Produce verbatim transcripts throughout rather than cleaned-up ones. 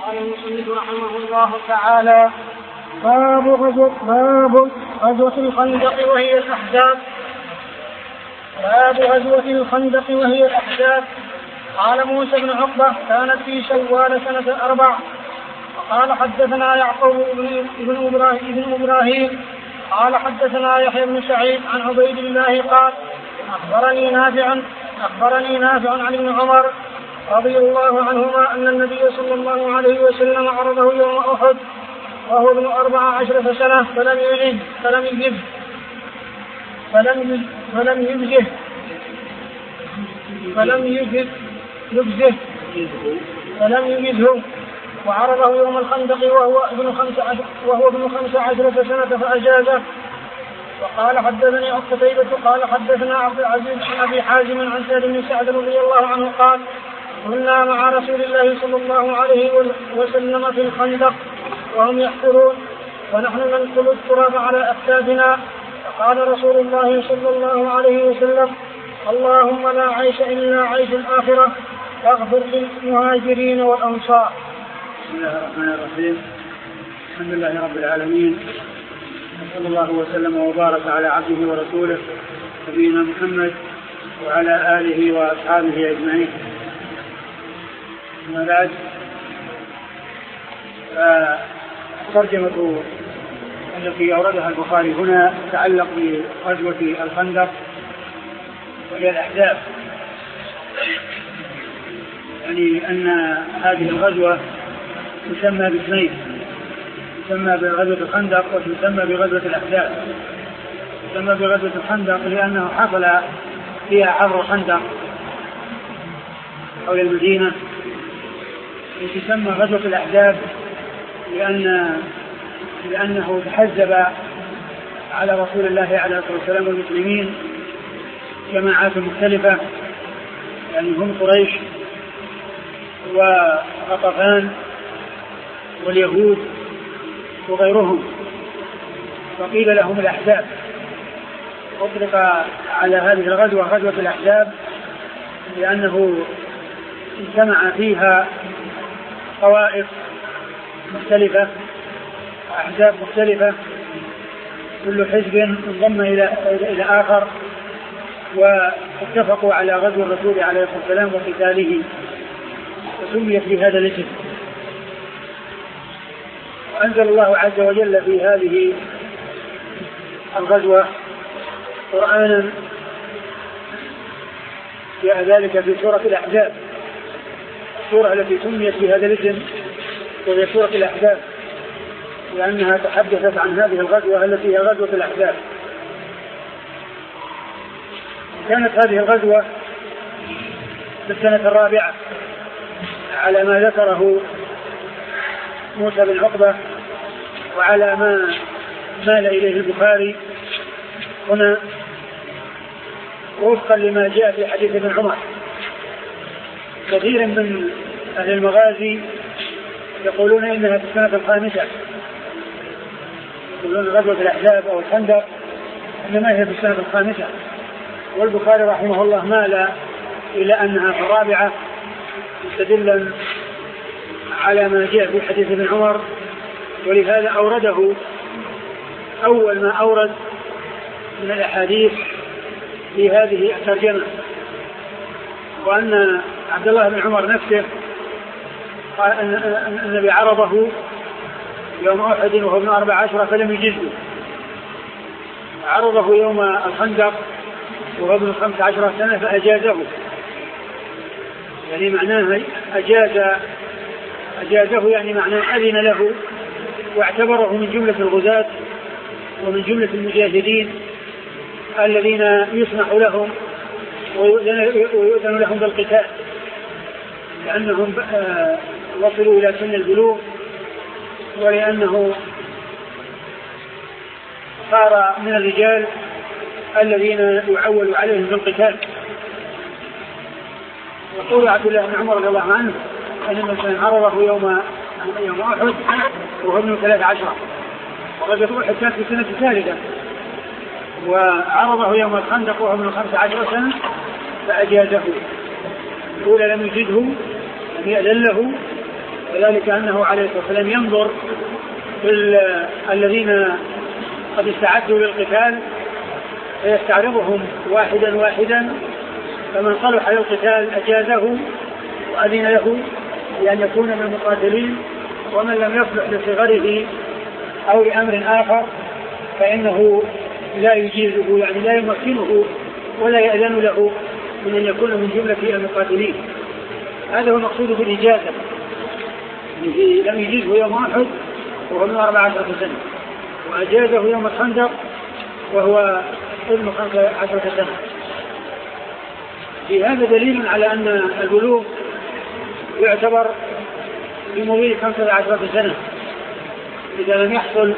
قال المصنف رحمه الله تعالى: باب غزوة باب غزوة الخندق وهي الأحزاب. باب غزوة الخندق وهي الأحزاب. قال موسى بن عقبة: كانت في شوال سنة أربع. قال حدثنا يعقوب بن إبراهيم, إبراهيم قال حدثنا يحيى بن سعيد عن عبيد الله قال: أخبرني نافع أخبرني نافع عن ابن عمر رضي الله عنهما أن النبي صلى الله عليه وسلم عرضه يوم أحد وهو ابن أربع عشرة سنة فلم يجه فلم يجه فلم فلم يجه فلم يجه يجزه فلم يجزه وعرضه يوم الخندق وهو ابن خمس عشر وهو ابن خمس عشرة سنة فأجازه. وقال حدثني قتيبة قال حدثنا عبد العزيز بن أبي حازم عن سعد بن سعد رضي الله عنه قال: كنا مع رسول الله صلى الله عليه وسلم في الخندق وهم يحفرون ونحن ننقل التراب على أكتافنا، فقال رسول الله صلى الله عليه وسلم: اللهم لا عيش إلا عيش الآخرة فاغفر للمهاجرين والأنصار. بسم الله الرحمن الرحيم. الحمد لله رب العالمين، صلى الله وسلم وبارك على عبده ورسوله نبينا محمد وعلى آله وأصحابه أجمعين. أما بعد، ترجمة التي أوردها البخاري هنا تتعلق بغزوة الخندق وهي الأحزاب، يعني أن هذه الغزوة تسمى باثنين، تسمى بغزوة الخندق وتسمى بغزوة الأحزاب. تسمى بغزوة الخندق لأنه حصل فيها حفر خندق حول المدينة، وتسمى غزوة الأحزاب لأن لأنه تحزب على رسول الله عليه الصلاة والسلام والمسلمين جماعات مختلفة، يعني هم قريش وغطفان واليهود وغيرهم، وقيل لهم الأحزاب. أطلق على هذه الغزوة غزوة الأحزاب لأنه اجتمع فيها طوائف مختلفة، أحزاب مختلفة، كل حزب انضم إلى إلى آخر واتفقوا على غزو الرسول عليه الصلاة والسلام وقتاله، وسميت بهذا الاسم. وأنزل الله عز وجل في هذه الغزوة قرآنا جاء ذلك في سورة الأحزاب، السورة التي سميت بهذا الاسم وهي سورة الأحزاب لأنها تحدثت عن هذه الغزوة التي هي غزوة الأحزاب. كانت هذه الغزوة في السنة الرابعة على ما ذكره موسى بن عقبة وعلى ما مال إليه البخاري هنا وفقا لما جاء في حديث ابن عمر. كثير من أهل المغازي يقولون إنها في السنة الخامسة، يقولون غزوة الأحزاب أو الخندق إنما هي في السنة الخامسة، والبخاري رحمه الله مال إلى أنها في الرابعة مستدلا على ما جاء في حديث ابن عمر، ولهذا أورده أول ما أورد من الأحاديث في هذه الترجمة. وأن عبد الله بن عمر نفسه قال أن النبي عرضه يوم أحد وهو ابن أربع عشرة فلم يجزه، عرضه يوم الخندق وهو ابن خمس عشرة سنة فأجازه، يعني معناه أجاز أجازه يعني معناه أذن له واعتبره من جملة الغزاة ومن جملة المجاهدين الذين يسمح لهم ويؤذن لهم بالقتال، لأنهم وصلوا إلى سن البلوغ، ولأنه صار من الرجال الذين يعول عليهم بالقتال. يقول عبد الله بن عمر رضي الله عنه أن النبي عرضه يوم يوم أحد وهو ابن ثلاث عشرة، وغزوة أحد كانت في السنة الثالثة، وعرضه يوم الخندق وهو ابن خمس عشرة سنة فأجازه. الأولى لم يجده لم يأذن له، وذلك أنه عليه الصلاة والسلام ينظر في الذين قد استعدوا للقتال فيستعرضهم واحدا واحدا، فمن صلح للقتال أجازه وأذن له بأن يكون من المقاتلين، ومن لم يصلح لصغره أو لأمر آخر فإنه لا يجيزه، يعني لا يمكنه ولا يأذن له من أن يكون من جملة المقاتلين. هذا هو المقصود بالإجازة، لم يجيزه يوم أحد وهو من أربع عشرة سنة، وأجازه يوم الخندق وهو ابن خمسة عشرة سنة. في هذا دليل على أن البلوغ يعتبر بمضي خمسة عشرة سنة إذا لم يحصل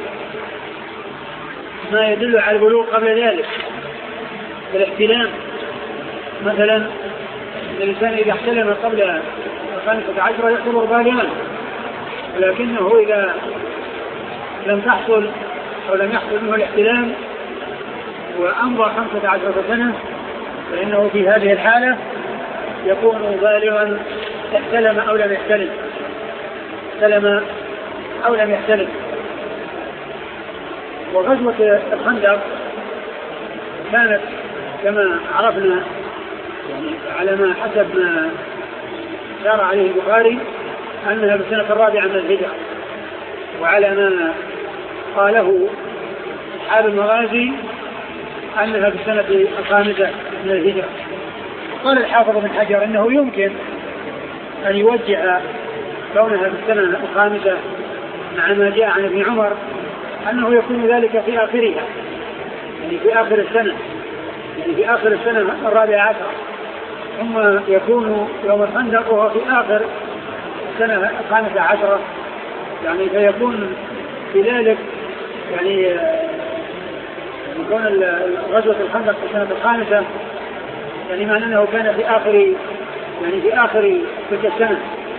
ما يدل على البلوغ قبل ذلك. الاحتلام مثلا الإنسان إذا احتلم قبل خمسة عشرة يعتبر بالغا، ولكنه إذا لم تحصل أو لم يحصل منه الاحتلام وأمضى خمسة عشرة سنة فإنه في هذه الحالة يكون بالغا احتلم أو لم يحتلم احتلم أو لم يحتلم. وغزوة الخندق كانت كما عرفنا يعني على ما حسب ما سار عليه البخاري أنها في السنة الرابعة من الهجرة، وعلى ما قاله أصحاب المغازي أنها في السنة الخامسة من الهجرة. قال الحافظ بن حجر أنه يمكن أن يوجه كونها في السنة الخامسة مع ما جاء عن ابن عمر أنه يكون ذلك في آخرها، يعني في آخر السنة، يعني في آخر السنة الرابعة عشر، ثم يكون يوم الخندق وهو في آخر السنة الخامسة عشرة، يعني فيكون في ذلك يعني يكون غزوة الخندق في السنة الخامسة، يعني معنى أنه كان في آخر يعني في آخر تلك السنة.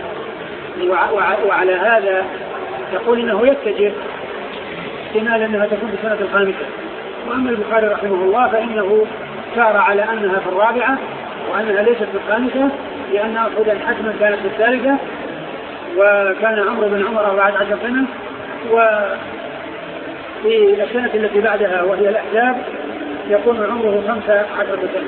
وعلى هذا يقول إنه يتجه احتمال أنها تكون في السنة الخامسة. وأما البخاري رحمه الله فإنه سار على أنها في الرابعة وأنها ليست في الخامسة، لأن أحدا حتما كانت في الثالثة، وكان عمرو بن عمر أربعة عشر سنة، وفي السنة التي بعدها وهي الأحزاب يكون عمره خمسة عشر سنة.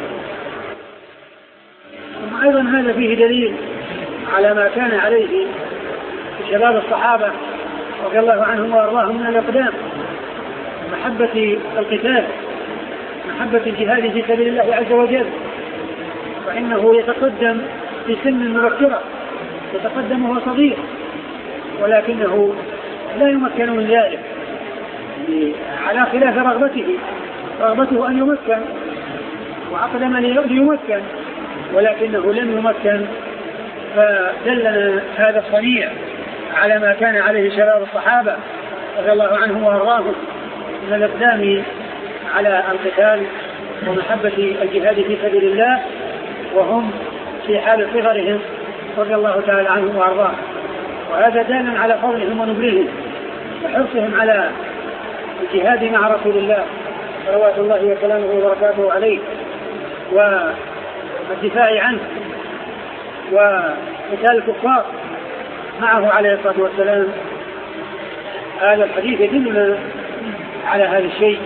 ثم أيضا هذا فيه دليل على ما كان عليه شباب الصحابة رضي الله عنهم وأرضاهم من الإقدام، محبة القتال، محبة الجهاد في سبيل الله عز وجل، فإنه يتقدم في سن مبكرة، يتقدم وهو صغير، ولكنه لا يمكن من ذلك على خلاف رغبته، رغبته أن يمكن وأقدم ليمكن، ولكنه لم يمكن. فدلنا هذا الصنيع على ما كان عليه شباب الصحابة رضي الله عنهم وأرضاهم من الإقدام على القتال ومحبة الجهاد في سبيل الله، وهم في حال صغرهم رضي الله تعالى عنهم وأرضاهم. وهذا دال على فضلهم ونبلهم وحرصهم على الجهاد مع رسول الله صلوات الله وسلامه وبركاته عليه والدفاع عنه وقتال الكفار معه عليه الصلاة والسلام. هذا الحديث يدلنا على هذا الشيء.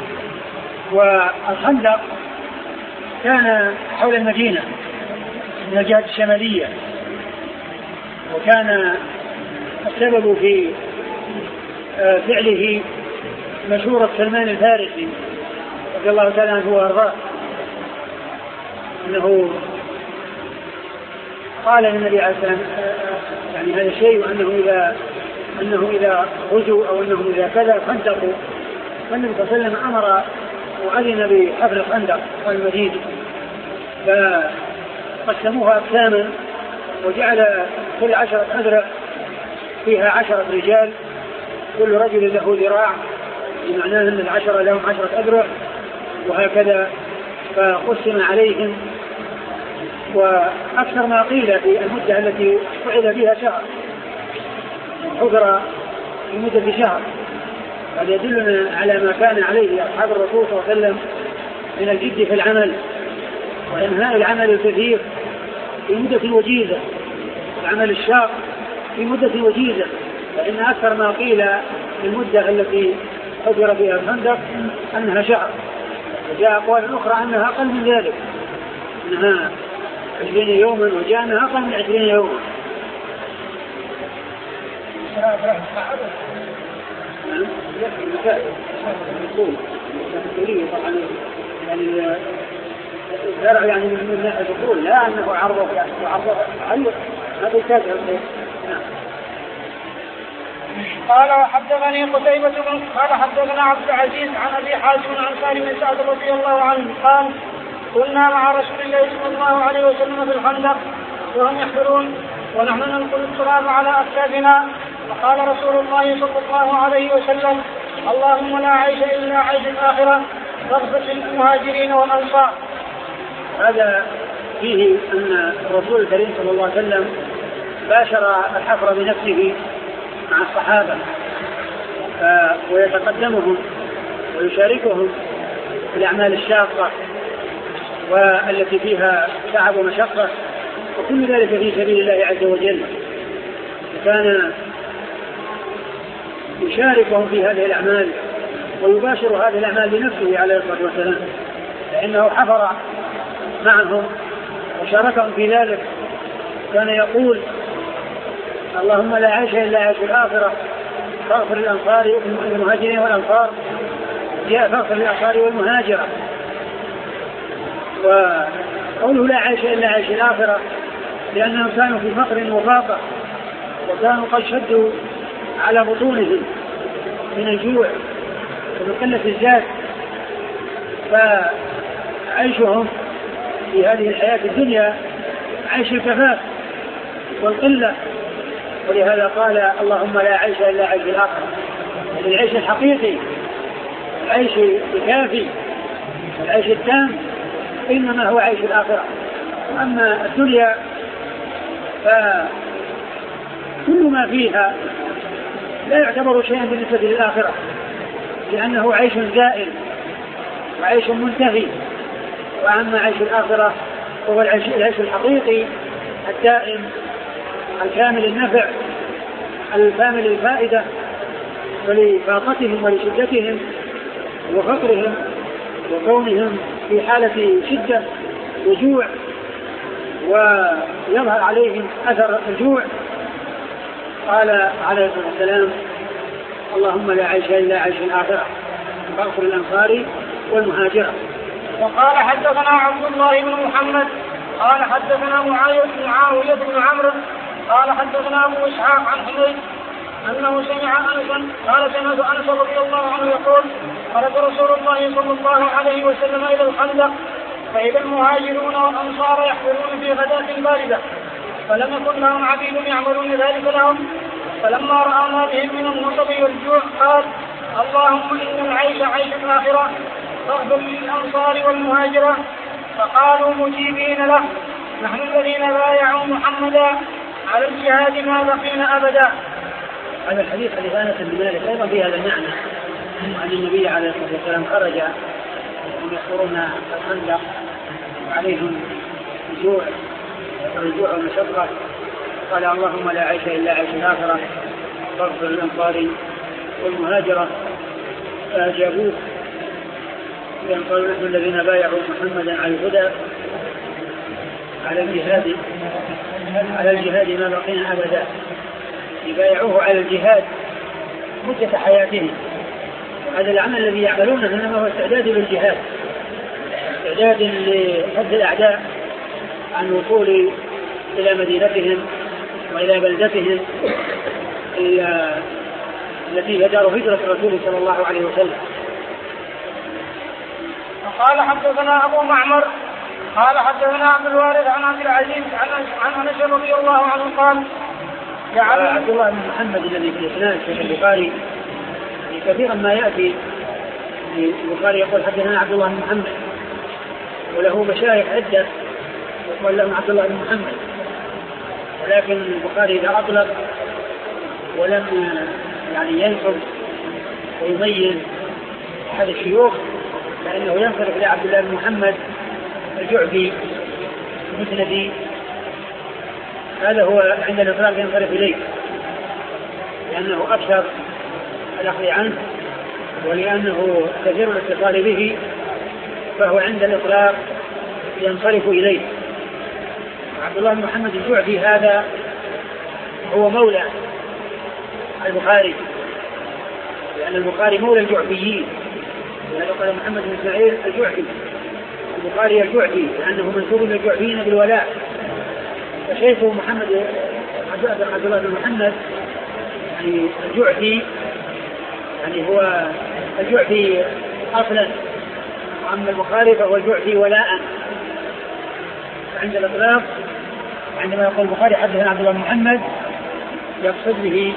والخندق كان حول المدينة من الجهة الشمالية، وكان السبب في فعله مشهورة سلمان الفارسي رضي الله تعالى عنه وارضاه، انه قال للنبي عليه الصلاة والسلام يعني هذا الشيء، وانه اذا انه اذا غزوا او انهم اذا كذا خندقوا، فالنبي صلى الله عليه وسلم امر واذن بحفر الخندق والمدينة، فقسموها اقساما وجعل كل عشرة أذرع فيها عشرة رجال، كل رجل له ذراع، بمعناه أن العشرة لهم عشرة أذرع، وهكذا فقسم عليهم. وأكثر ما قيل في المدة التي فعل بها شهر، حضر في مدة شهر. هذا يدلنا على ما كان عليه أصحاب الرسول صلى الله عليه وسلم من الجد في العمل وإنهاء العمل الكثير في مدة وجيزة، العمل الشاق في مدة وجيزة، فإن أكثر ما قيل المدة التي حفر فيها الخندق أنها شهر، وجاء أقوال أخرى أنها أقل من ذلك، أنها عشرين يوما، وجاء أنها أقل من عشرين يوما. يعني يعني من ناحية الدخول لا أنه عرضه عرضه علق هذا يحتاج. قال وحدثني قتيبة بن قال حدثنا عبد العزيز عن أبي حازم عن سالم بن سعد رضي الله عنه قال كنا مع رسول الله صلى الله عليه وسلم في الخندق وهم يحفرون ونحن ننقل التراب على أكتافنا، فقال رسول الله صلى الله عليه وسلم اللهم لا عيش إلا عيش الآخرة فاغفر للمهاجرين والأنصار. هذا فيه أن الرسول الكريم صلى الله عليه وسلم باشر الحفر بنفسه مع الصحابة ويتقدمهم ويشاركهم في الأعمال الشاقة والتي فيها تعب ومشقة، وكل ذلك في سبيل الله عز وجل. كان يشاركهم في هذه الأعمال ويباشر هذه الأعمال بنفسه عليه الصلاة والسلام، لأنه حفر معهم وشاركهم في ذلك. كان يقول اللهم لا عيش إلا عيش الآخرة فاغفر للأنصار والمهاجرين والأنصار، جاء فاغفر للأنصار والمهاجرة. وقوله لا عيش إلا عيش الآخرة لأنهم كانوا في فقر وفاقة، وكانوا قد شدوا على بطونهم من الجوع ومن قلة الزاد، فعيشهم في هذه الحياة الدنيا عيش الكفاف والقلة. ولهذا قال اللهم لا عيش إلا عيش الآخرة، يعني العيش الحقيقي، العيش الكافي، العيش التام، إنما هو عيش الآخرة. أما الدنيا فكل ما فيها لا يعتبر شيئا بالنسبة للآخرة، لأنه عيش زائل وعيش منتهي. وأما عيش الآخرة هو العيش, العيش الحقيقي الدائم الكامل النفع الكامل الفائدة، ولفاقتهم ولشدتهم وفقرهم وكونهم في حالة شدة وجوع ويظهر عليهم أثر الجوع. قال عليه الصلاة والسلام اللهم لا عيش إلا عيش الآخرة فاغفر للأنصار والمهاجرة. وقال حدثنا عبد الله بن محمد قال حدثنا معاوية بن عمرو قال حدثنا أبو إسحاق عن حميد أنه سمع أنسا قال سمعت أنس رضي الله عنه يقول خرج رسول الله صلى الله عليه وسلم إلى الخندق فإذا المهاجرون والأنصار يحفرون في غداة باردة، فلم يكن لهم عبيد يعملون ذلك لهم، فلما رأى ما بهم من النصب والجوع قال اللهم إن العيش عيش الآخرة فاغفر للأنصار والمهاجرة، فقالوا مجيبين له نحن الذين بايعوا محمدا على الجهاد ما بقينا أبدا. هذا الحديث حديث أنس بن مالك أيضا في هذا المعنى، أن النبي عليه الصلاة والسلام خرج وهم يحفرون الخندق وعليهم الجوع والجوع والمشقة، قال اللهم لا عيش إلا عيش الآخرة فاغفر للأنصار والمهاجرة، فأجابوه لأن قالوا نحن الذين بايعوا محمدا على الهدى على الجهاد على الجهاد ما بقينا أبدا، يبايعوه على الجهاد مدة حياتهم. هذا العمل الذي يعملونه إنما هو استعداد للجهاد، استعداد لحد الأعداء عن الوصول إلى مدينتهم وإلى بلدتهم التي هي دار هجرة الرسول صلى الله عليه وسلم. قال حدثنا أبو معمر قال حدثنا عبد الوارث عن عبد العزيز عن أنس رضي الله عنه قال جعل عبد الله بن محمد الذي في إسناد في البخاري كثيرا ما يأتي البخاري يقول حدثنا عبد الله بن محمد، وله مشايخ عدة يقول لهم عبد الله بن محمد، ولكن البخاري إذا أطلق ولم يعني ينصب ويميز أحد الشيوخ فإنه ينصرف إلى عبد الله بن محمد الجعفي مسندي هذا هو عند الإطلاق ينصرف إليه، لأنه أكثر الأخذ عنه ولأنه كثير الاتصال به، فهو عند الإطلاق ينصرف إليه. عبد الله بن محمد الجعفي هذا هو مولى البخاري، لأن البخاري مولى الجعفيين، لهذا قال محمد بن إسماعيل الجعفي، البخاري الجعفي لأنه منسوب إلى الجعفيين بالولاء. فشيخه محمد عبد الله بن محمد يعني الجعفي، يعني هو الجعفي أصلا، وأما البخاري فهو الجعفي ولاء. عند الإطلاق عندما يقول البخاري حدثنا عبد الله بن محمد يقصد به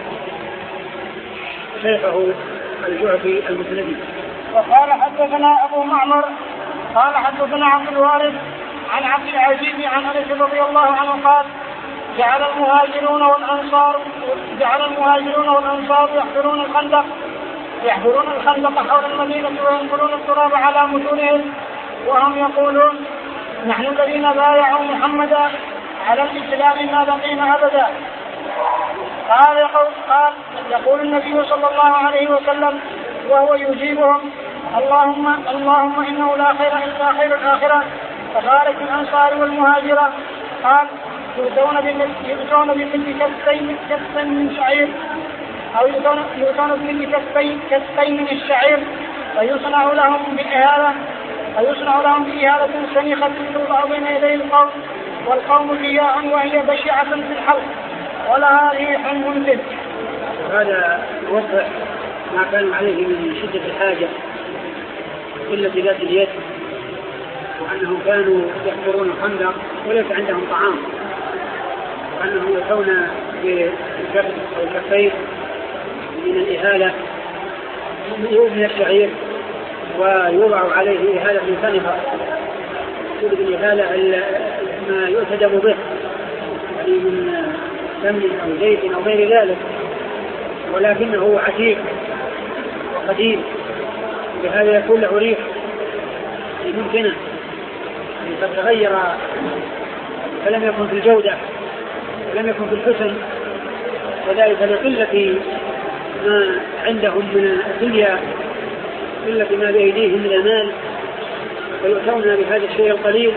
شيخه الجعفي المسندي. وقال حدثنا أبو معمر قال حدثنا عبد الوارث عن عبد العزيز عن أنس رضي الله عنه قال جعل المهاجرون والأنصار جعل المهاجرون والأنصار يحفرون الخندق يحفرون الخندق حول المدينة وينقلون التراب على متونهم وهم يقولون نحن الذين بايعوا محمدا على الإسلام ما بقينا أبدا. قال يقول, قال يقول النبي صلى الله عليه وسلم وهو يجيبهم اللهم اللهم إنه لا خير إلا خير الآخرة. فقالت الأنصار والمهاجرة قال يؤتون بمثل كفين كفين من شعير أو يؤتون بمثل كفين كفين من الشعير فيصنع لهم بإهالة فيصنع لهم بإهالة سنيخة توضع بين يدي القوم والقوم جياع وهي بشعة في الحلق ولها ريح منتن. هذا يوضح ما كانوا عليه من شدة الحاجة قلة ذات اليد، وأنهم كانوا يحفرون الخندق وليس عندهم طعام، وأنهم يأتون بالكف أو الكفين من الإهالة من الشعير ويوضع عليه إهالة من سنفة، يقول بالإهالة ما يؤتدم به من سمن أو زيت أو غير ذلك، ولكنه عتيق وقديم، بهذا يكون له ريح ممكنة قد تغير، فلم يكن في الجودة ولم يكن في الحسن، وذلك لقلة ما عندهم من الدنيا، قلة ما بأيديهم من المال، ويؤتون بهذا الشيء القليل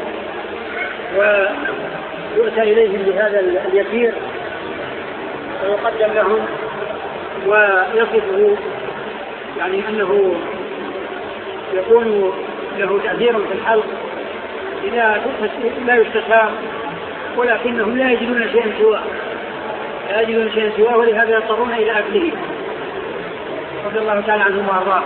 ويؤتى إليهم بهذا اليسير ويقدم لهم ويصفه يعني أنه يكون له تأثير في الحلق إذا لا يستشار، ولكنهم لا يجدون شيئا سواه لا يجدون شيئا سواه ولهذا يضطرون إلى أكله رضي الله تعالى عنهم وأرضاه.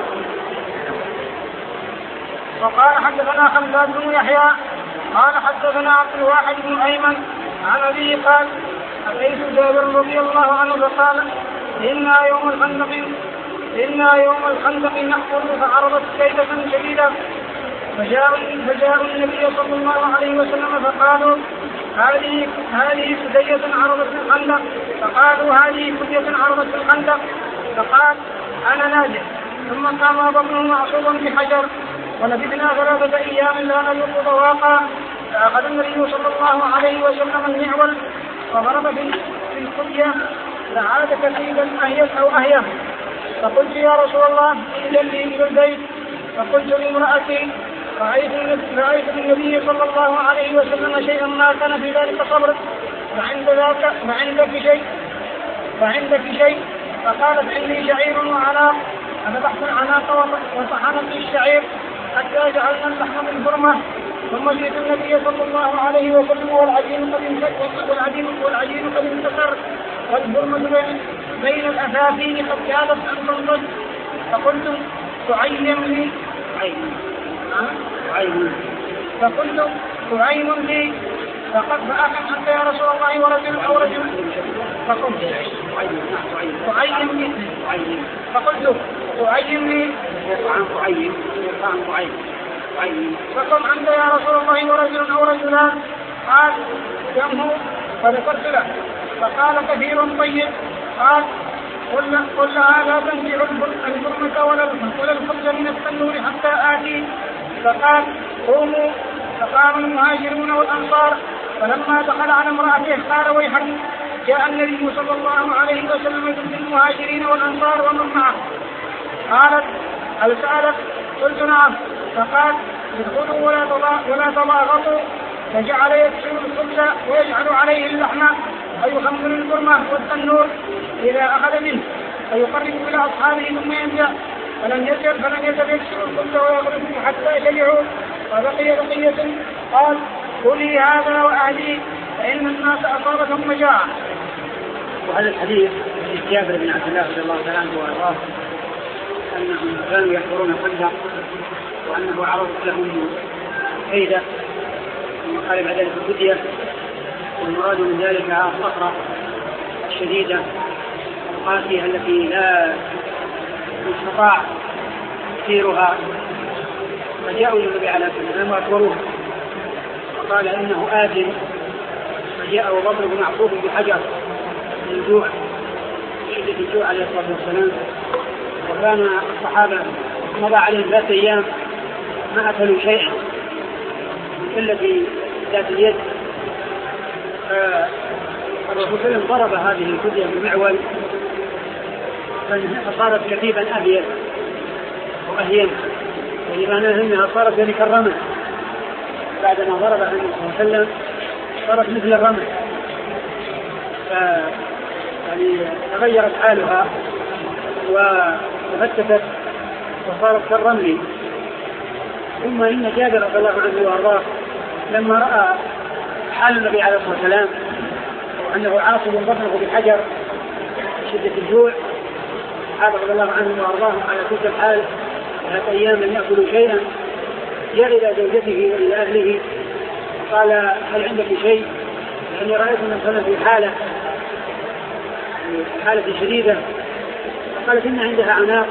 وقال حدثنا خلاد بن يحيى قال حدثنا عبد الواحد بن أيمن عن أبيه قال أتيت جابر رضي الله عنه فقال إنا يوم الخندق إنا يوم الخندق نحفر فعرضت كيدة شديدة فجاءوا فجاءوا النبي صلى الله عليه وسلم فقالوا هذه هذه سدية عرضت الخندق فقالوا هذه سدية عرضت الخندق فقال أنا نازل. ثم قام بطنه معصوبا بحجر ولبثنا ثلاثة أيام لا نذوق ذواقا فأخذ النبي صلى الله عليه وسلم المعول وضرب في الخدية فعاد كثيبا أهيا أو أهيا. فقلت يا رسول الله إذن لي إلى البيت. فقلت لامرأتي رأيت النبي صلى الله عليه وسلم شيئا ما كان في ذلك صبر فعند ذاك فعندك شيء فعندك شيء فقالت عندي شعير وعناق فذبحت العناق وطحنت الشعير حتى جعلنا اللحم بالبرمة. ثم جئت النبي صلى الله عليه وسلم والعجين قد انكسر والعجين والعجين قد انكسر والبرمة بين الأثاثين قد كادت أن تنضج. فقلت تعين لي عين فقلت تعين لي فقد فأخذ أنت يا رسول الله ورجل أو رجل. فقلت تعين لي فقلت تعين لي فقم أنت يا رسول الله ورجل أو رجلان. قال كم هو؟ فذكرت له فقال كثير طيب. قال قل لها لا تنزع البرمة ولا الخبز من التنور حتى آتي. فقال قوموا فقام المهاجرون والأنصار فلما دخل على امرأته قال ويحك جاء النبي صلى الله عليه وسلم بالمهاجرين والأنصار ومن معه. قالت هل سألت؟ قلت نعم. فقال ادخلوا ولا تضاغطوا. فجعل يكسر الخبز ويجعل عليه اللحم ويخمر البرمة والتنور إذا أخذ منه فيقرب إلى أصحابه ثم ينزع. فلم يزل فلم يزل يكسر الخبز ويضربه حتى شبعوا وبقي بقية. قال قولي هذا وأهلي فإن الناس أصابتهم مجاعة. وهذا الحديث في جابر بن عبد الله رضي الله تعالى عنه وارضاه أنهم كانوا يحفرون الخندق وأنه عرضت لهم كيدة ثم قال بعد ذلك الفدية. والمراد من ذلك الصخرة الشديدة القاسية التي لا يستطاع تسيرها. فجاءوا النبي عليه الصلاة والسلام وأكبروه فقال إنه آت. فجاء وضرب معصوب بحجر من الجوع شدة الجوع عليه الصلاة والسلام. وكان الصحابة مضى عليهم ثلاث أيام ما أكلوا شيئا من قلة ذات اليد. فالرسول صلى الله عليه وسلم ضرب هذه الفدية بالمعول فصارت كثيبا أبيض وأهين ولمعنى أنها صارت ذلك الرمل. بعدما ضربها النبي صلى الله عليه وسلم صارت مثل الرمل يعني تغيرت حالها وتفتتت وصارت كالرمل. ثم إن جابر رضي الله عنه وارضاه لما رأى حال النبي عليه الصلاة والسلام وأنه عاصب بطنه بحجر شدة الجوع الصحابة رضي الله عنهم وارضاهم على تلك الحال ثلاث أيام لم يأكلوا شيئا. جاء إلى زوجته وإلى أهله قال هل عندك شيء؟ يعني رأيت من سنة في حالة حالة شديدة. قالت إن عندها عناق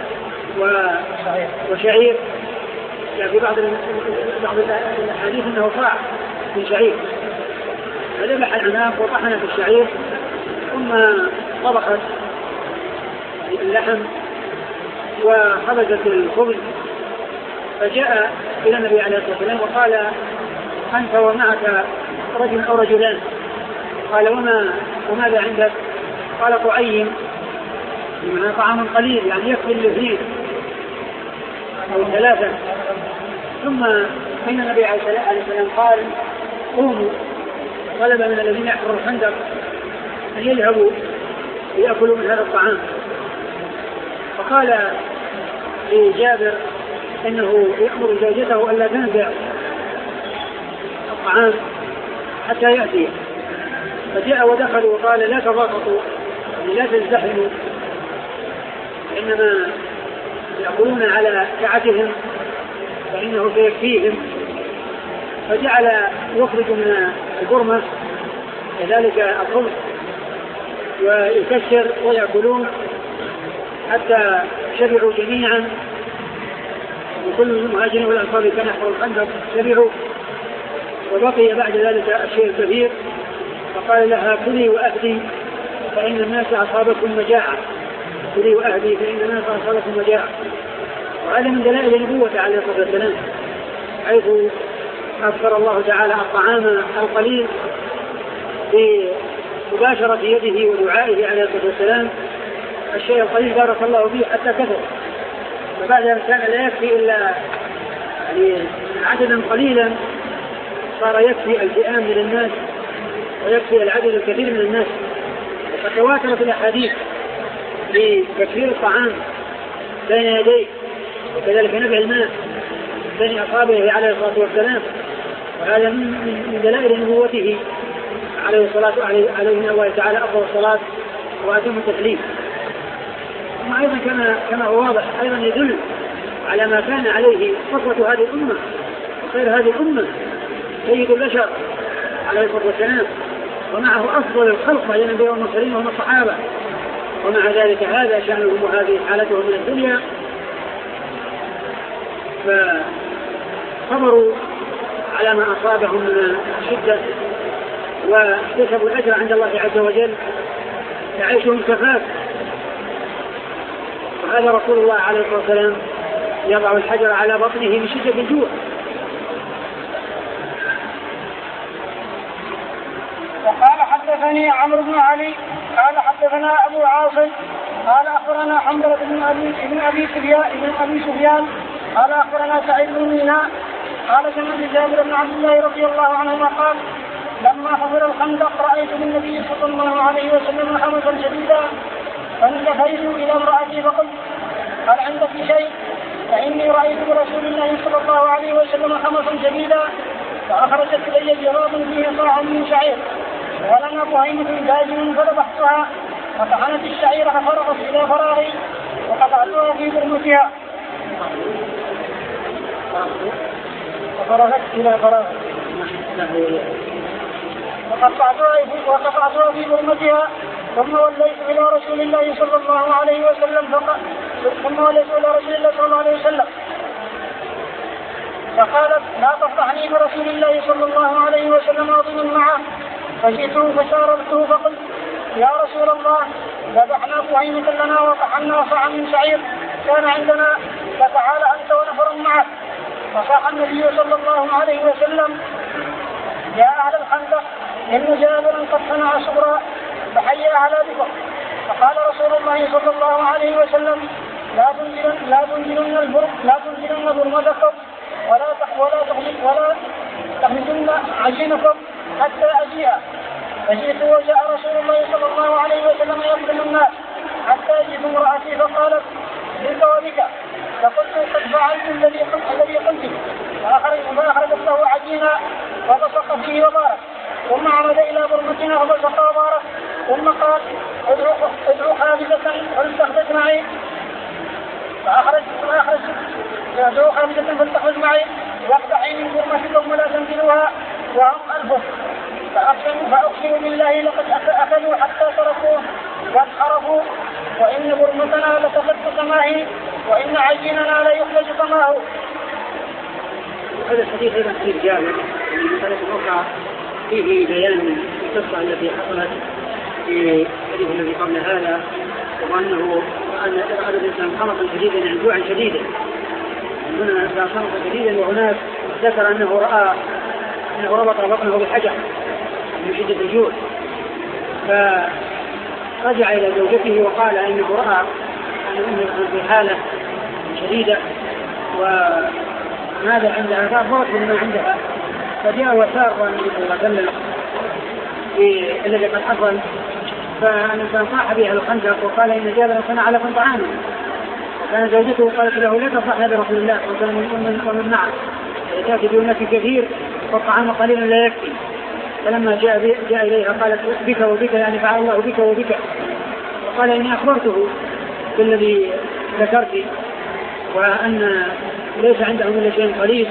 وشعير يعني في بعض بعض الحديث أنه صاع من شعير. فذبح العناق وطحن في الشعير ثم طبخت اللحم وخبزت الخبز. فجاء إلى النبي عليه الصلاة والسلام وقال أنت ومعك رجل أو رجلان. قال وما وماذا عندك؟ قال طعيم يعني طعام قليل يعني يكفي الاثنين أو ثلاثة. ثم حين النبي عليه السلام قال قوموا طلب من الذين يحفروا الخندق أن يذهبوا ليأكلوا من هذا الطعام. فقال لجابر إنه يأمر زوجته ألا تنزع الطعام حتى يأتي. فجاء ودخلوا وقال لا تضاغطوا لا تزدحموا إنما يأكلون على سعتهم فإنه سيكفيهم. فجعل يخرج من البرمة كذلك الخبز ويكسر ويأكلون حتى شبعوا جميعا. وكل المهاجرين والأنصار كان يحفر الخندق شبعوا. وبقي بعد ذلك الشيء الكثير فقال لها كلي وأهدي فإن الناس أصابكم مجاعة. كلي وأهدي فإن الناس أصابكم مجاعة. وهذا من دلائل النبوة عليه الصلاة والسلام حيث أذكر الله تعالى الطعام القليل بمباشرة يده ودعائه عليه الصلاة والسلام. الشيء القليل بارك الله فيه حتى كثر. فبعد ذلك كان لا يكفي إلا يعني عددا قليلا صار يكفي الفئام من الناس ويكفي العدد الكثير من الناس. وقد تواترت الأحاديث لتكثير الطعام بين يديه وكذلك نبع الماء بين أصابعه عليه الصلاة والسلام. وهذا من دلائل نبوته عليه الصلاة عليه من الله تعالى أفضل الصلاة وأتم التسليم. ثم أيضا كما كما هو واضح أيضا يدل على ما كان عليه صفوة هذه الأمة وخير هذه الأمة سيد البشر عليه الصلاة والسلام ومعه أفضل الخلق بين الأنبياء والمرسلين وهم الصحابة. ومع ذلك هذا شأنهم وهذه حالتهم من الدنيا. فصبروا على ما أصابهم من الشدة واكتسبوا الأجر عند الله عز وجل يعيشهم كفاف. وهذا رسول الله عليه الصلاة والسلام يضع الحجر على بطنه من شدة الجوع. حدثني عمرو بن علي قال حدثنا ابو عاصم قال اخبرنا حنظله بن ابي بن ابي سفيان بن ابي سفيان قال اخبرنا سعيد بن ميناء قال سمعت جابر بن عبد الله رضي الله عنهما قال لما حضر الخندق رايت بالنبي صلى الله عليه وسلم حمصا شديدا فانتهيت الى امراتي فقلت هل عندك شيء؟ فاني رايت برسول الله صلى الله عليه وسلم حمصا شديدا فاخرجت الي جراب فيه صاع من شعير ولنا طهيمه داجن فذبحتها فطحنت الشعير ففرغت الى فراغي وقطعتها في برمتها وفرغت الى فراغي وقطعتها في برمتها ثم وليت الى رسول الله صلى الله عليه وسلم فقال ثم وليت الى رسول الله صلى الله عليه وسلم فقالت لا تفضحني برسول الله صلى الله عليه وسلم اظن معه فجئته فشاربته فقلت يا رسول الله ذبحنا طهيمة لنا وطحنا صاعا من شعير كان عندنا فتعال انت ونفر معك. فصاح النبي صلى الله عليه وسلم يا اهل الخندق ان جابرا قد صنع صغرا فحي اهل بكم. فقال رسول الله صلى الله عليه وسلم لا تنزلن لا تنزلن البرم لا تنزلن برمتكم ولا ولا تخلصن ولا تخلصن عجينكم حتى اجيء. فجئت وجاء رسول الله صلى الله عليه وسلم يخدم الناس حتى جئت امرأتي فقالت بك وبك فقلت قد فعلت الذي قلت الذي قلت فأخرجت له عجينا فبصق فيه وبارك ثم عمد إلى برمتنا فبصق وبارك ثم قال ادعو خابزة فلتخبز معي فأخرجت فأخرجت ادعو خابزة فلتخبز معي واقطعي من برمتكم ولا تنزلوها وهم ألفه. فأقسم بالله لقد أخذوا حتى تركوه وانحرفوا وإن برمتنا لتخط كما هي وإن عجيننا لا يخرج كما هو. هذا الحديث أيضا حديث جابر من مسألة أخرى فيه بيان القصة التي حصلت في الحديث الذي قبل هذا وأنه أن أراد الإنسان خمصا شديدا يعني جوعا شديدا هنا خمصا شديدا وهناك ذكر أنه رأى أنه ربط بطنه بحجر من شدة الجوع فرجع إلى زوجته وقال إنه رأى أنه في حالة شديدة وماذا عندها فأخبرته بما عندها فجاء وسار النبي صلى الله عليه وسلم في الذي قد حصل فأن صاح به الخندق وقال إن جابر صنع لكم طعاما وكان زوجته قالت له لا تصحنا برسول الله صلى الله عليه وسلم ومن معه تأتي بأمك كثير والطعام قليلا لا يكفي. فلما جاء, جاء إليها قالت بك وبك يعني فعل الله بك وبك وقال إني أخبرته بالذي ذكرت وأن ليس عندهم إلا شيء قليل.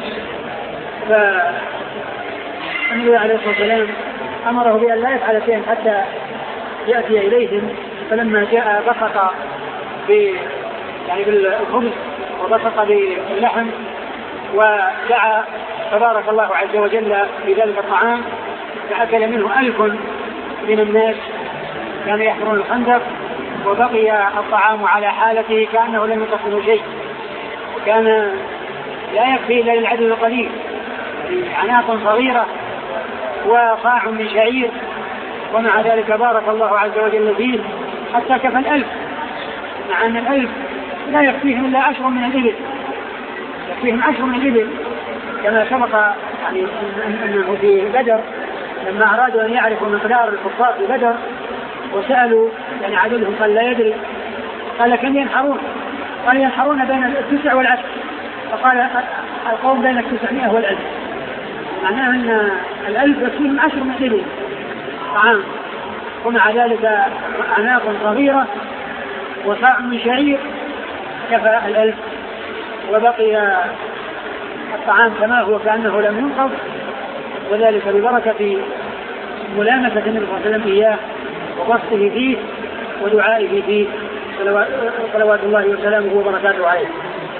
فالنبي عليه الصلاة والسلام أمره بأن لا يفعل شيئا حتى يأتي إليهم. فلما جاء بصق يعني بالخبز وبصق باللحم ودعا تبارك الله عز وجل في ذلك الطعام فأكل منه ألف من الناس كانوا يحفرون الخندق وبقي الطعام على حالته كأنه لم يتصله شيء كان لا يكفي إلا للعدد القليل عناق صغيرة وصاع من شعير ومع ذلك بارك الله عز وجل فيه حتى كفى الألف مع أن الألف لا يكفيهم إلا عشر من الإبل يكفيهم عشر من الإبل كما سبق يعني أنه في بدر لما أرادوا أن يعرفوا مقدار الكفار في بدر وسألوا يعني عددهم قال لا يدري قال كم ينحرون قال ينحرون بين التسع والعشر فقال القوم بين التسعمائة والألف معناه أن الألف يكفيهم عشر من الإبل طعام ومع ذلك عناق صغيرة وصاع من شعير كفى الألف وبقي الطعام كما هو كأنه لم ينقض وذلك ببركة ملامسة النبي صلى الله عليه وسلم إياه وبسطه فيه ودعائه فيه صلوات الله وسلامه وبركاته عليه.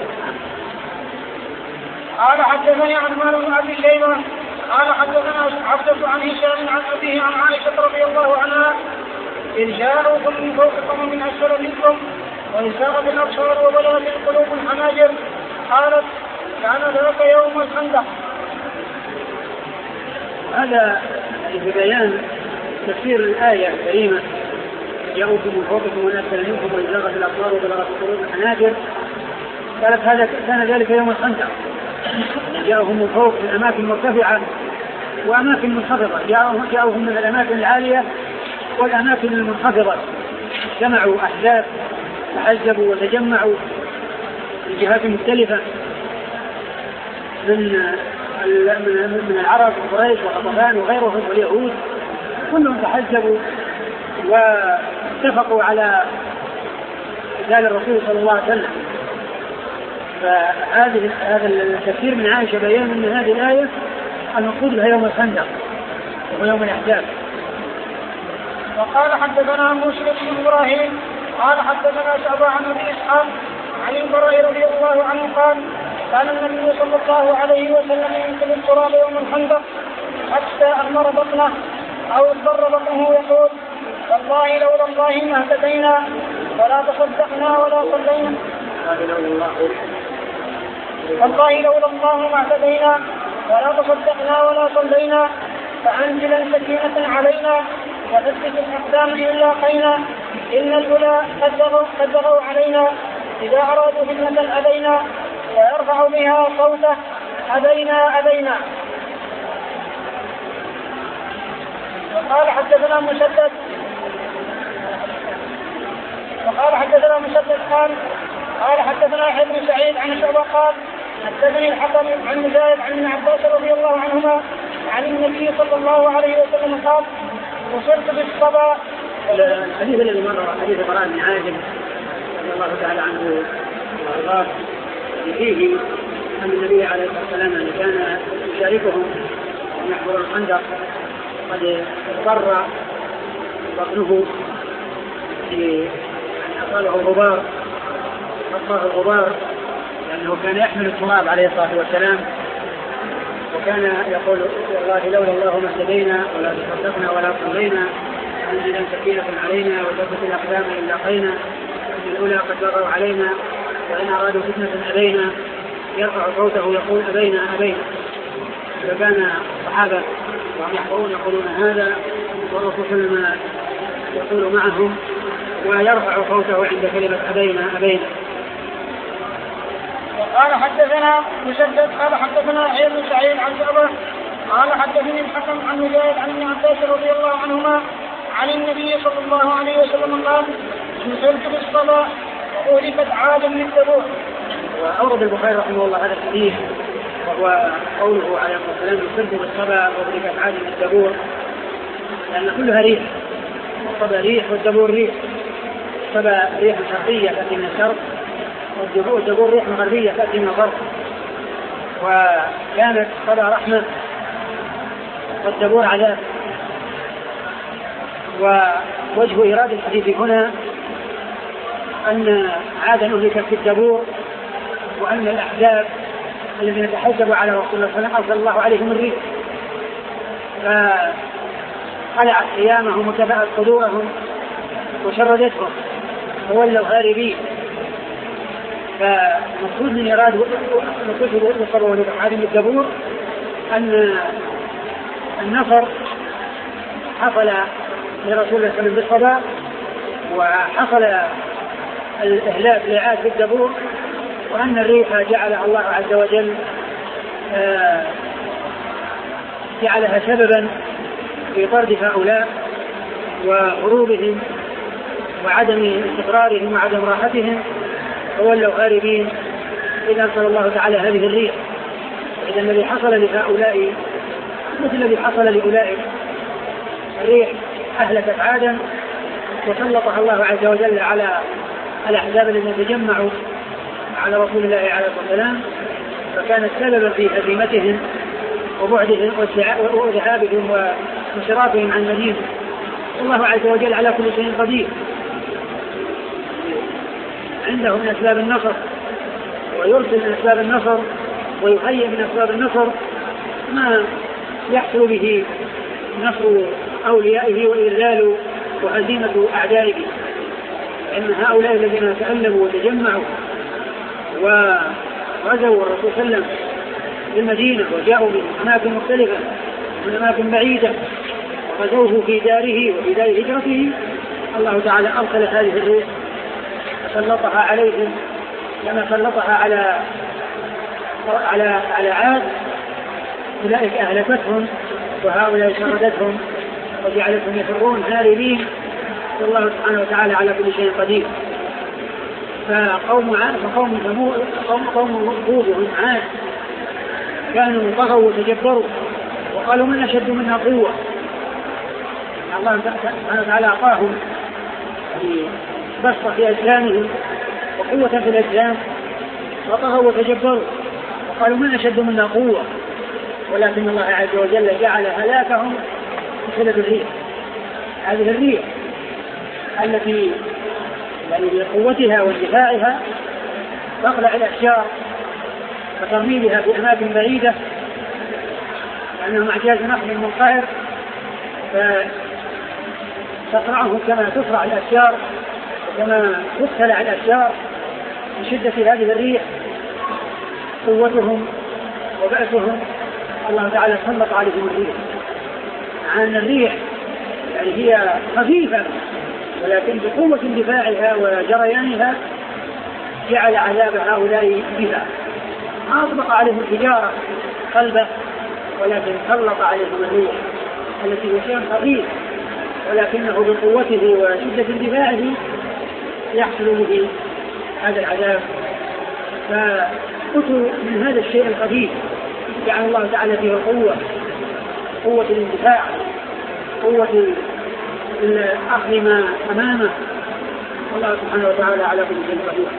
قال حدثني عثمان بن أبي شيبة قال حدثنا عبدة عن هشام عن أبيه عن عائشة رضي الله عنها إذ جاءوكم من فوقكم ومن أسفل منكم وإنساء الأبصار وبلغت القلوب الحناجر قالت كان ذاك يوم الخندق. هذا في بيان تفسير الآية الكريمة جاءوكم من فوقكم ومن أسفل منكم وإذ زاغت الأبصار وبلغت القلوب الحناجر، قالت هذا كان ذلك يوم الخندق، جاءهم من فوق من أماكن مرتفعة وأماكن منخفضة، جاءهم من الأماكن العالية والأماكن المنخفضة، جمعوا أحزاب تحزبوا وتجمعوا من جهات مختلفة من من العرب وقريش وغطفان وغيرهم واليهود، كلهم تحزبوا واتفقوا على قتال الرسول صلى الله عليه وسلم. فهذه هذا التفسير من عائشة بيان ان هذه الآية المقصود بها يوم الخندق ويوم الأحزاب. وقال حدثنا مسلم بن إبراهيم قال حدثنا شعبة عن أبي إسحاق عن البراء رضي الله عنه قال كان النبي صلى الله عليه وسلم ينزل التراب يوم الخندق حتى أغمر بطنه أو اضطر بطنه يقول والله لولا الله ما اهتدينا ولا تصدقنا ولا صلينا والله لولا الله ما اهتدينا ولا تصدقنا ولا صلينا فأنزلا سكينة علينا وثبت الأقدام إن لاقينا إن الأولى قد بغوا علينا إذا أرادوا فتنة أبينا ويرفع بها صوته أبينا أبينا. وقال حدثنا مسدد وقال حدثنا مسدد قال قال حدثنا يحيى بن سعيد عن شعبة قال حدثني الحكم عن مجاهد عن ابن عباس رضي الله عنهما عن النبي صلى الله عليه وسلم قال وصرت بالصبا. الحديث الذي مر حديث براء بن عازب رضي الله تعالى عنه وارضاه فيه ان النبي عليه الصلاه والسلام كان يشاركهم يحضر الخندق قد اضطر بطنه في أصابه الغبار أصابه الغبار لأنه كان يحمل التراب عليه الصلاة والسلام، وكان يقول والله لولا الله ما اهتدينا ولا تصدقنا ولا صلينا أنزلا سكينة علينا وثبت الأقدام إن لاقينا إن الأولى قد بغوا علينا وإن أرادوا فتنة أبينا يرفع صوته يقول أبينا أبينا. فكان الصحابة وهم يحضرون يقولون هذا والرسول صلى الله عليه وسلم يقول معهم ويرفع صوته عند كلمة أبينا أبينا. وقال حدثنا مسدد قال حدثنا يحيى بن سعيد عن شعبة قال حدثني الحكم عن مجاهد عن ابن عباس رضي الله عنهما عن النبي صلى الله عليه وسلم قال نزلت بالصلاة وأهلكت عاد من تبوك. وأورد البخاري رحمه الله هذا الحديث وهو قوله عليه الصلاة والسلام نزلت بالصلاة وأهلكت عاد من تبوك، لأن كلها ريح، الصبا ريح والدبور ريح. الصبا ريح شرقية تأتي من الشرق والدبور ريح غربية تأتي من الغرب، وكانت الصبا رحمة والدبور عذاب. ووجه إرادة الحديث هنا أن عادا أهلكت في الدبور، وأن الأحزاب الذين تحزبوا على رسول الله صلى الله عليه وسلم أرسل الله عليهم الريح فخلعت خيامهم وتبعت قدورهم وشردتهم وولوا هاربين. فمقصود من إرادة مقصود بالصبا والعادم الدبور أن النصر حصل لرسول الله صلى الله عليه وسلم بالصبا، وحصل الإهلاك لعاد بالدبور، وأن الريح جعلها الله عز وجل جعلها سببا في طرد هؤلاء وهروبهم وعدم استقرارهم وعدم راحتهم وولوا هاربين. إذا أنزل الله تعالى هذه الريح، إذا الذي حصل لهؤلاء مثل الذي حصل لأولئك، الريح أهلكت عادا وسلطها الله عز وجل على الأحزاب الذين تجمعوا على رسول الله عليه الصلاة والسلام، فكانت سببا في هزيمتهم وبعدهم وذهابهم وانصرافهم عن المدينة. الله عز وجل على كل شيء قدير، عنده من أسباب النصر، ويرسل من أسباب النصر ويهيئ من أسباب النصر ما يحصل به نصر أوليائه وإذلال وهزيمة أعدائه. إن هؤلاء الذين تألموا وتجمعوا وغزوا الرسول صلى الله عليه وسلم بالمدينة وجاءوا من أماكن مختلفة من أماكن بعيدة غزوه في داره وفي دار هجرته الله تعالى أرسل هذه الريح فسلطها عليهم كما سلطها على على على عاد. أولئك أهلكتهم وهؤلاء شردتهم وجعلتهم يفرون هاربين والله سبحانه وتعالى على كل شيء قدير. فقوم عاد فقوم ثمود قوم قوم هود وهم عاد كانوا طغوا وتجبروا وقالوا من أشد منا قوة. الله سبحانه وتعالى أعطاهم بسطة في أجسامهم وقوة في الأجسام وطغوا وتجبروا وقالوا من أشد منا قوة، ولكن الله عز وجل جعل هلاكهم بسبب الريح. هذه الريح التي يعني بقوتها واندفاعها تقلع الأشجار وترميلها في أماكن بعيدة لأنهم أعجاز نخل منقهر فتقرعهم كما تقرع الأشجار وكما تقتلع الأشجار من شدة هذه الريح. قوتهم وبأسهم الله تعالى سلط عليهم الريح، مع أن الريح يعني هي خفيفة ولكن بقوة اندفاعها وجريانها جعل عذاب هؤلاء بها. ما أطبق عليهم الحجارة قلبه ولكن سلط عليهم الريح التي هي شيء خفيف ولكنه بقوته وشدة اندفاعه يحصل به هذا العذاب. فأتوا من هذا الشيء الخفيف جعل الله تعالى فيه قوة قوة الاندفاع قوة الأخذ ما أمامه والله سبحانه وتعالى على كل شيء قدير.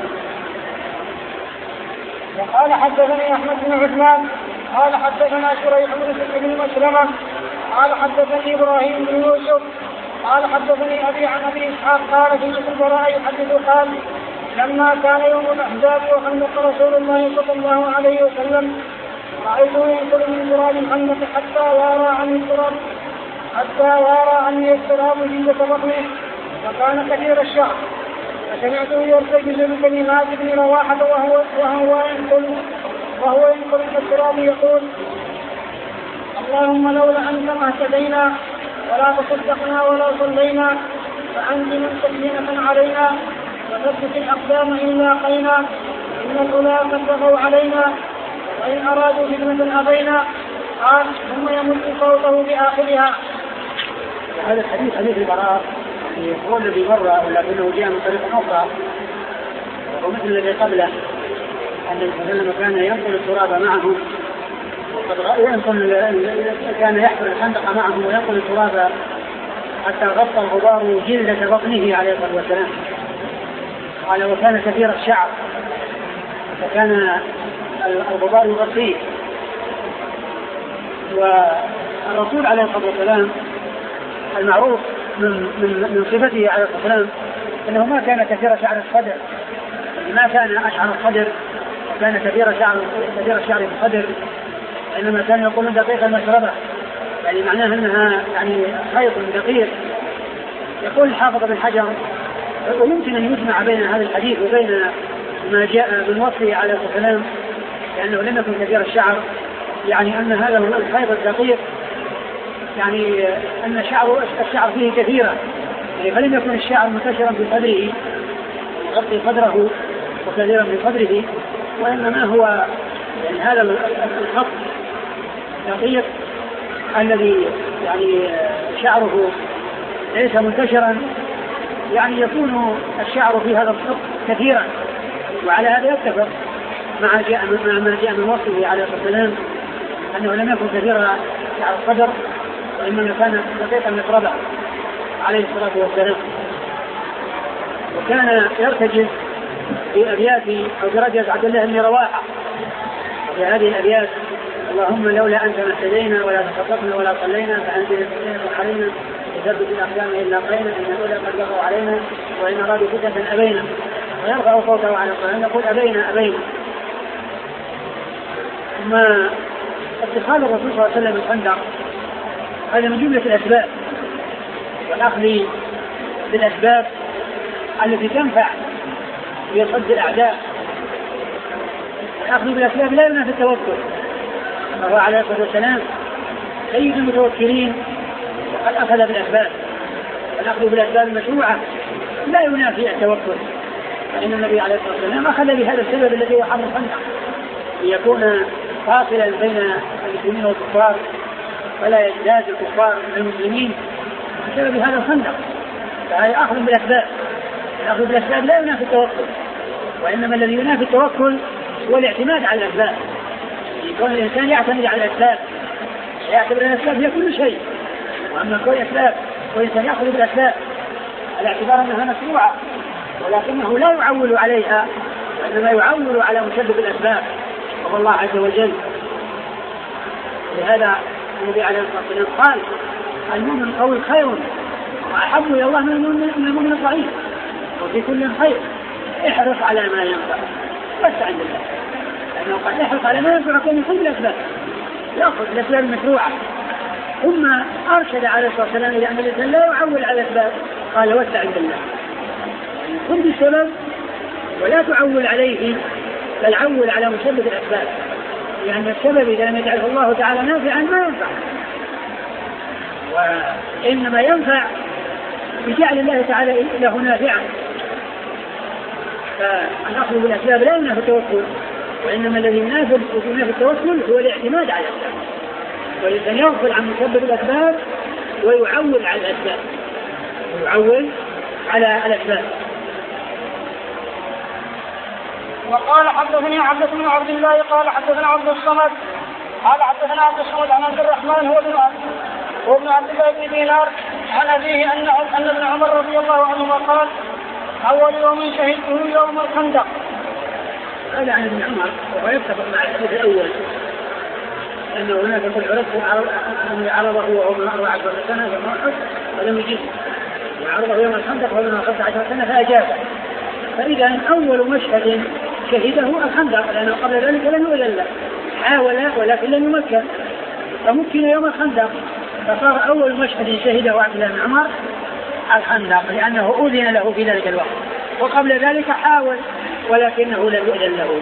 وقال حدثني أحمد بن عثمان قال حدثنا شريح بن مسلمة قال حدثني إبراهيم بن يوسف قال حدثني أبي عن أبي إسحاق قال في البراء يحدث قال لما كان يوم الأحزاب وخندق رسول الله صلى الله عليه وسلم رأيته ينقل من تراب الخندق حتى وارى عنه التراب حتى وارى عنه التراب جلد بطنه وكان كثير الشعر فسمعته يرتجز بكلمات ابن رواحة وهو وهو ينقل وهو ينقل التراب يقول اللهم لولا أنت ما اهتدينا ولا تصدقنا ولا صلينا فأنزل سكينة علينا وثبت الأقدام إن لاقينا إن الأولى كذبوا علينا وإن أرادوا فتنة أبينا قال ثم يمد صوته بآخرها. هذا الحديث حديث البراء هو الذي مر ولكنه جاء من طريق أخرى ومثل الذي قبله أن النبي كان ينقل التراب معهم وقد ينقل كان يحفر الخندق معهم وينقل التراب حتى غطى الغبار جلدة بطنه عليه الصلاة والسلام. قال وكان كثير الشعر فكان الغبار يغطيه. والرسول عليه الصلاة والسلام المعروف من من من صفته عليه الصلاة والسلام انه ما كان كثير شعر الصدر، ما كان اشعر الصدر كان كثير شعر كثير شعر الصدر، انما كان يقولون دقيق المشربة يعني معناه انها يعني خيط دقيق. يقول الحافظ بن حجر ويمكن ان يجمع بين هذا الحديث وبين ما جاء من وصفه عليه الصلاة والسلام لانه لم يكن كثير الشعر، يعني ان هذا الخيط الدقيق يعني ان شعر الشعر فيه كثيرا يعني فلم يكن الشعر منتشرا في صدره يغطي صدره وكثيرا في صدره، وانما هو يعني هذا الخط الدقيق الذي يعني شعره ليس منتشرا يعني يكون الشعر في هذا الخط كثيرا. وعلى هذا يتفق مع جاء مع ما جاء من وصفه عليه الصلاة والسلام انه لم يكن كثير شعر الصدر وانما كان دقيقا مقربا عليه الصلاة والسلام. وكان يرتجز في ابيات او درجة عبد الله بن رواحة وفي هذه الابيات اللهم لولا انت ما اهتدينا ولا تصدقنا ولا صلينا فانزل السكينة علينا وثبت الاقدام الا لقينا ان الاولى قد بغوا علينا وان ارادوا فتنة ابينا ويرفع صوته على القرآن يقول ابينا ابينا. ثم اتخاذ الرسول صلى الله عليه وسلم الخندق هذا من جملة الاسباب والاخذ بالاسباب التي تنفع في صد الاعداء. الاخذ بالاسباب لا ينافي التوكل، فهو عليه الصلاة والسلام سيد المتوكلين وقد أخذ بالأسباب. الأخذ بالأسباب المشروعة لا ينافي التوكل، فإن النبي عليه الصلاة والسلام أخذ بهذا السبب الذي هو حرب الخندق ليكون فاصلا بين المسلمين والكفار فلا يجتاز الكفار من المسلمين بسبب هذا الخندق. فهي أخذ بالأسباب. الأخذ بالأسباب لا ينافي التوكل، وإنما الذي ينافي التوكل هو الاعتماد على الأسباب. يكون الإنسان يعتمد على الأسباب، يعتبر أن الأسباب هي كل شيء، وأما كل أسباب والإنسان يأخذ بالأسباب على اعتبار أنها مشروعة ولكنه لا يعول عليها، وإنما يعول على مسبب الأسباب وهو الله عز وجل. لهذا النبي عليه الصلاة والسلام قال المؤمن القوي خير وأحب إلى الله من المؤمن الضعيف، وفي كل خير احرص على ما ينفع واستعن بالله، لأنه قد احرص على ما ينفع كون يأخذ الأسباب، يأخذ الأسباب المشروعة. ثم أرشد عليه الصلاة والسلام إلى أن الإنسان لا يعول على الأسباب، قال واستعن بالله، يعني خذ بالسبب ولا تعول عليه، بل عول على مسبب الأسباب، لأن السبب إذا لم يجعله الله تعالى نافعا ما ينفع، وإنما ينفع بجعل الله تعالى له نافعا. فالأخذ بالأسباب لا ينافي التوكل، وإنما الذي ينافي التوكل هو الاعتماد على الأسباب، والإنسان يغفل عن مسبب الأسباب ويعول على الأسباب، ويعول على الأسباب. وقال حدثني عبد بن عبد الله قال حدثنا عبد الصمد قال حدثنا عبد الصمد عن عبد الرحمن هو ابن هو ابن عبد الله بن دينار عن أبيه أن أن ابن عمر رضي الله عنهما قال أول يوم شهدته يوم الخندق. هذا عن ابن عمر وهو يتفق مع الحديث الأول أنه هناك يقول عرفه عرضه وهو من أربع عشر سنة يوم أحد ولم يجيب، وعرضه يوم الخندق وهو من خمسة عشر سنة فأجابه. فإذا أول مشهد شهده الخندق، لأنه قبل ذلك لم يؤذن له، حاول ولكن لم يمكن، فمكن يوم الخندق، فصار أول مشهد شهده عبد الله بن عمر الخندق، لأنه أذن له في ذلك الوقت، وقبل ذلك حاول ولكنه لم يؤذن له.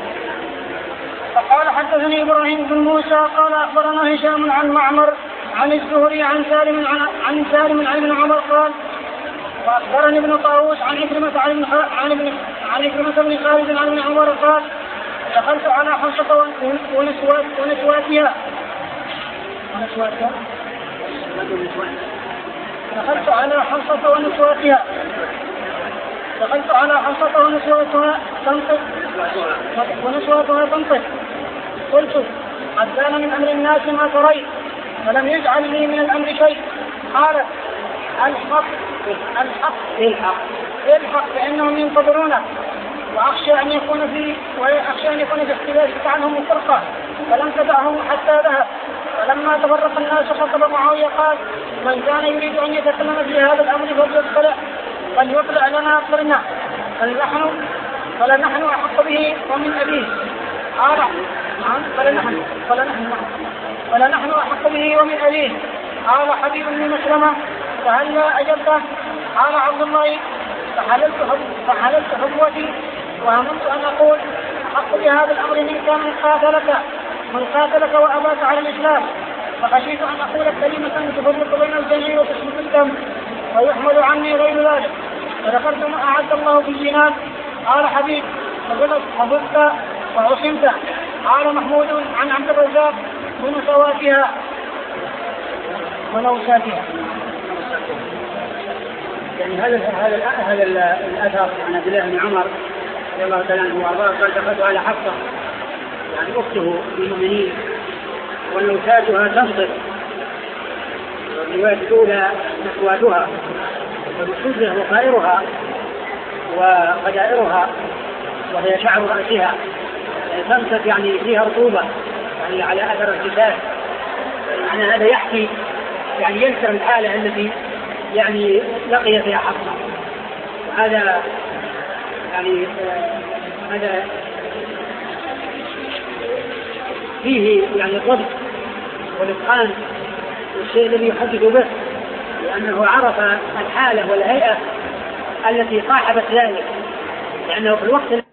فقال حدثني إبراهيم بن موسى قال أخبرنا هشام عن معمر عن الزهري عن سالم عن, عن سالم عن ابن عمر قال وأخبرني ابن طاووس عن عكرمة عن ابن عن ابن عن عكرمة بن خالد عن ابن عمر قال دخلت على حفصة ونسوات ونسواتها ونسواتها دخلت على حفصة ونسواتها دخلت على حفصة ونسواتها تنطق ونسواتها تنطق قلت قد كان من أمر الناس ما تريت فلم يجعل لي من الأمر شيء. قالت الحق الحق الحق الحق فإنهم ينتظرونه وأخشى أن يكون في وأخشى أن يكون في اختلاف عنهم الفرقة فلم تدعهم حتى ذهب. فلما تفرق الناس خطب معاوية قال من كان يريد أن يتكلم في هذا الأمر فليطلع فليطلع لنا أخبرنا فلنحن فلنحن أحق به ومن أبيه. قال فلنحن فلنحن فلنحن أحق به ومن أبيه. قال حبيب بن مسلمة فهل لا أجبته؟ قال عبد الله فحللت فحللت حبوتي وهممت أن أقول أحق بهذا الأمر منك من قاتلك من قاتلك وأباك على الإسلام فخشيت أن أقول كلمة تفرق بين الجميع وتسمط الدم ويحمل عني غير ذلك فذكرت ما أعد الله في الجنان. قال حبيب حفظت وعصمت. قال محمود عن عبد الرزاق ونسواتها ونوساتها. يعني هذا هذا هذا الأثر عن عبد الله بن عمر رضي الله تعالى عنه وأرضاه قال دخلت على حفصة يعني أخته المؤمنين ونوساتها تنطق، والرواية الأولى نسواتها والمقصود وقائرها وقدائرها وهي شعر رأسها تنطق يعني فيها رطوبة يعني على أثر الجفاف. يعني هذا يحكي يعني ينكر الحالة التي يعني لقي فيها حفصة. هذا يعني هذا فيه يعني الضبط والإتقان والشيء الذي يحدث به، لأنه عرف الحالة والهيئة التي صاحبت ذلك، لأنه في الوقت